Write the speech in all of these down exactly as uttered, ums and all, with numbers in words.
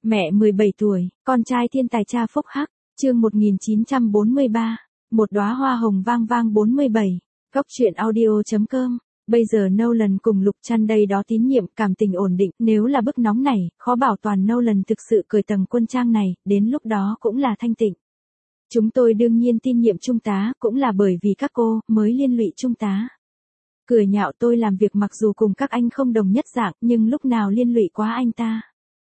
Mẹ mười bảy tuổi, con trai thiên tài cha phúc hắc, chương một nghìn chín trăm bốn mươi ba, một đóa hoa hồng vang vang bốn mươi bảy, Cóc truyện audio.com. Bây giờ Nolan cùng Lục Trăn đây đó tín nhiệm, cảm tình ổn định, nếu là bức nóng này, khó bảo toàn Nolan thực sự cởi tầng quân trang này, đến lúc đó cũng là thanh tịnh. Chúng tôi đương nhiên tin nhiệm Trung tá, cũng là bởi vì các cô mới liên lụy Trung tá. Cười nhạo tôi làm việc mặc dù cùng các anh không đồng nhất dạng, nhưng lúc nào liên lụy quá anh ta.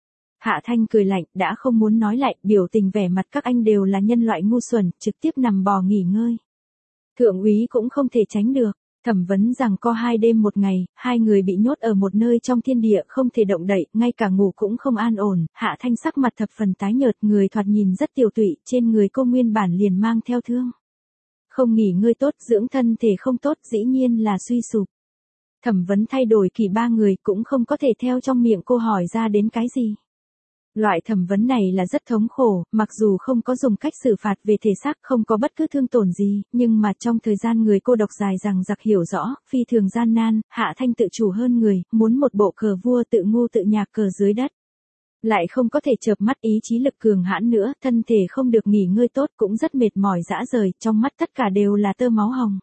Hạ Thanh cười lạnh, đã không muốn nói lại, biểu tình vẻ mặt các anh đều là nhân loại ngu xuẩn, trực tiếp nằm bò nghỉ ngơi. Thượng úy cũng không thể tránh được, thẩm vấn rằng co hai đêm một ngày, hai người bị nhốt ở một nơi trong thiên địa không thể động đậy, ngay cả ngủ cũng không an ổn. Hạ Thanh sắc mặt thập phần tái nhợt, người thoạt nhìn rất tiểu tụy, trên người cô nguyên bản liền mang theo thương. Không nghỉ ngơi tốt, dưỡng thân thể không tốt, dĩ nhiên là suy sụp. Thẩm vấn thay đổi kỳ ba người cũng không có thể theo trong miệng cô hỏi ra đến cái gì. Loại thẩm vấn này là rất thống khổ, mặc dù không có dùng cách xử phạt về thể xác, không có bất cứ thương tổn gì, nhưng mà trong thời gian người cô độc dài rằng giặc hiểu rõ, phi thường gian nan, Hạ Thanh tự chủ hơn người, muốn một bộ cờ vua tự ngu tự nhạc cờ dưới đất. Lại không có thể chợp mắt, ý chí lực cường hãn nữa, thân thể không được nghỉ ngơi tốt, cũng rất mệt mỏi rã rời, trong mắt tất cả đều là tơ máu hồng.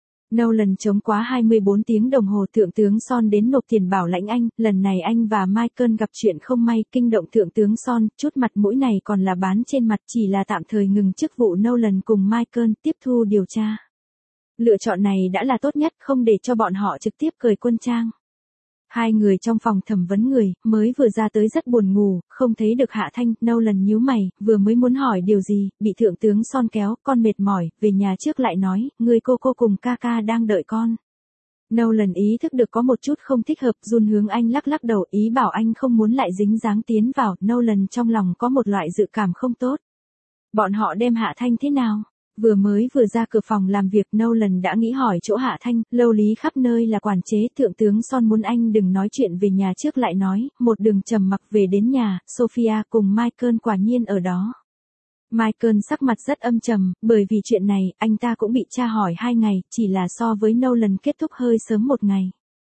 Nolan chống quá hai mươi bốn tiếng đồng hồ, thượng tướng Son đến nộp tiền bảo lãnh anh, lần này anh và Michael gặp chuyện không may, kinh động thượng tướng Son, chút mặt mũi này còn là bán trên mặt, chỉ là tạm thời ngừng chức vụ Nolan cùng Michael tiếp thu điều tra. Lựa chọn này đã là tốt nhất, không để cho bọn họ trực tiếp cởi quân trang. Hai người trong phòng thẩm vấn người, mới vừa ra tới rất buồn ngủ, không thấy được Hạ Thanh, Nolan nhíu mày, vừa mới muốn hỏi điều gì, bị thượng tướng Son kéo, con mệt mỏi, về nhà trước lại nói, người cô cô cùng ca ca đang đợi con. Nolan ý thức được có một chút không thích hợp, run hướng anh lắc lắc đầu, ý bảo anh không muốn lại dính dáng tiến vào, Nolan trong lòng có một loại dự cảm không tốt. Bọn họ đem Hạ Thanh thế nào? Vừa mới vừa ra cửa phòng làm việc, Nolan đã nghĩ hỏi chỗ Hạ Thanh, lâu lý khắp nơi là quản chế, thượng tướng Son muốn anh đừng nói chuyện về nhà trước lại nói, một đường trầm mặc về đến nhà, Sophia cùng Michael quả nhiên ở đó. Michael sắc mặt rất âm trầm, bởi vì chuyện này, anh ta cũng bị tra hỏi hai ngày, chỉ là so với Nolan kết thúc hơi sớm một ngày.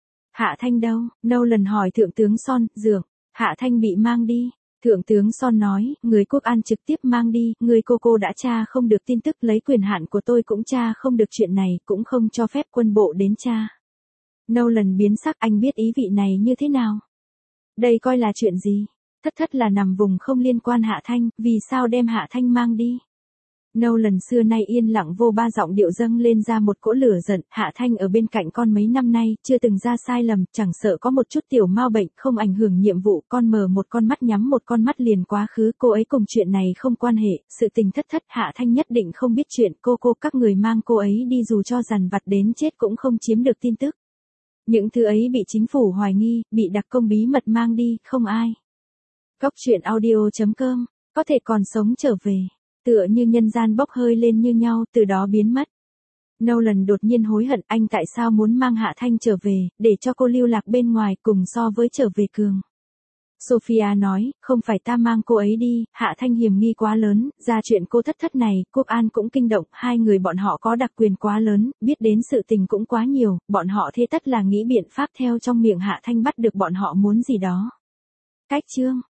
Hạ Thanh đâu? Nolan hỏi thượng tướng Son, dường, Hạ Thanh bị mang đi. Thượng tướng Son nói, người quốc an trực tiếp mang đi, người cô cô đã tra không được tin tức, lấy quyền hạn của tôi cũng tra không được chuyện này, cũng không cho phép quân bộ đến tra. Nolan biến sắc, anh biết ý vị này như thế nào? Đây coi là chuyện gì? Thất thất là nằm vùng không liên quan Hạ Thanh, vì sao đem Hạ Thanh mang đi? Nolan xưa nay yên lặng vô ba giọng điệu dâng lên ra một cỗ lửa giận, Hạ Thanh ở bên cạnh con mấy năm nay, chưa từng ra sai lầm, chẳng sợ có một chút tiểu mau bệnh, không ảnh hưởng nhiệm vụ, con mở một con mắt nhắm một con mắt liền quá khứ, cô ấy cùng chuyện này không quan hệ, sự tình thất thất, Hạ Thanh nhất định không biết chuyện, cô cô các người mang cô ấy đi dù cho dằn vặt đến chết cũng không chiếm được tin tức. Những thứ ấy bị chính phủ hoài nghi, bị đặc công bí mật mang đi, không ai. Cóc truyện audio.com, có thể còn sống trở về. Tựa như nhân gian bốc hơi lên như nhau, từ đó biến mất. Nolan đột nhiên hối hận, anh tại sao muốn mang Hạ Thanh trở về, để cho cô lưu lạc bên ngoài, cùng so với trở về cường. Sophia nói, không phải ta mang cô ấy đi, Hạ Thanh hiểm nghi quá lớn, ra chuyện cô thất thất này, quốc an cũng kinh động, hai người bọn họ có đặc quyền quá lớn, biết đến sự tình cũng quá nhiều, bọn họ thế tất là nghĩ biện pháp theo trong miệng Hạ Thanh bắt được bọn họ muốn gì đó. Cách chương.